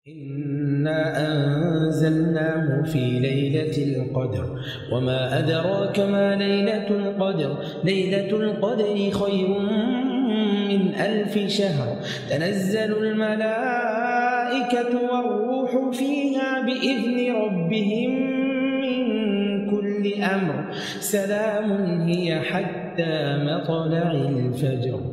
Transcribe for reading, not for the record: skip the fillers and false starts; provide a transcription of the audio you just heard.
إنا أنزلناه في ليلة القدر وما أدراك ما ليلة القدر ليلة القدر خير من 1000 شهر تنزل الملائكة والروح فيها بإذن ربهم من كل أمر سلام هي حتى مطلع الفجر.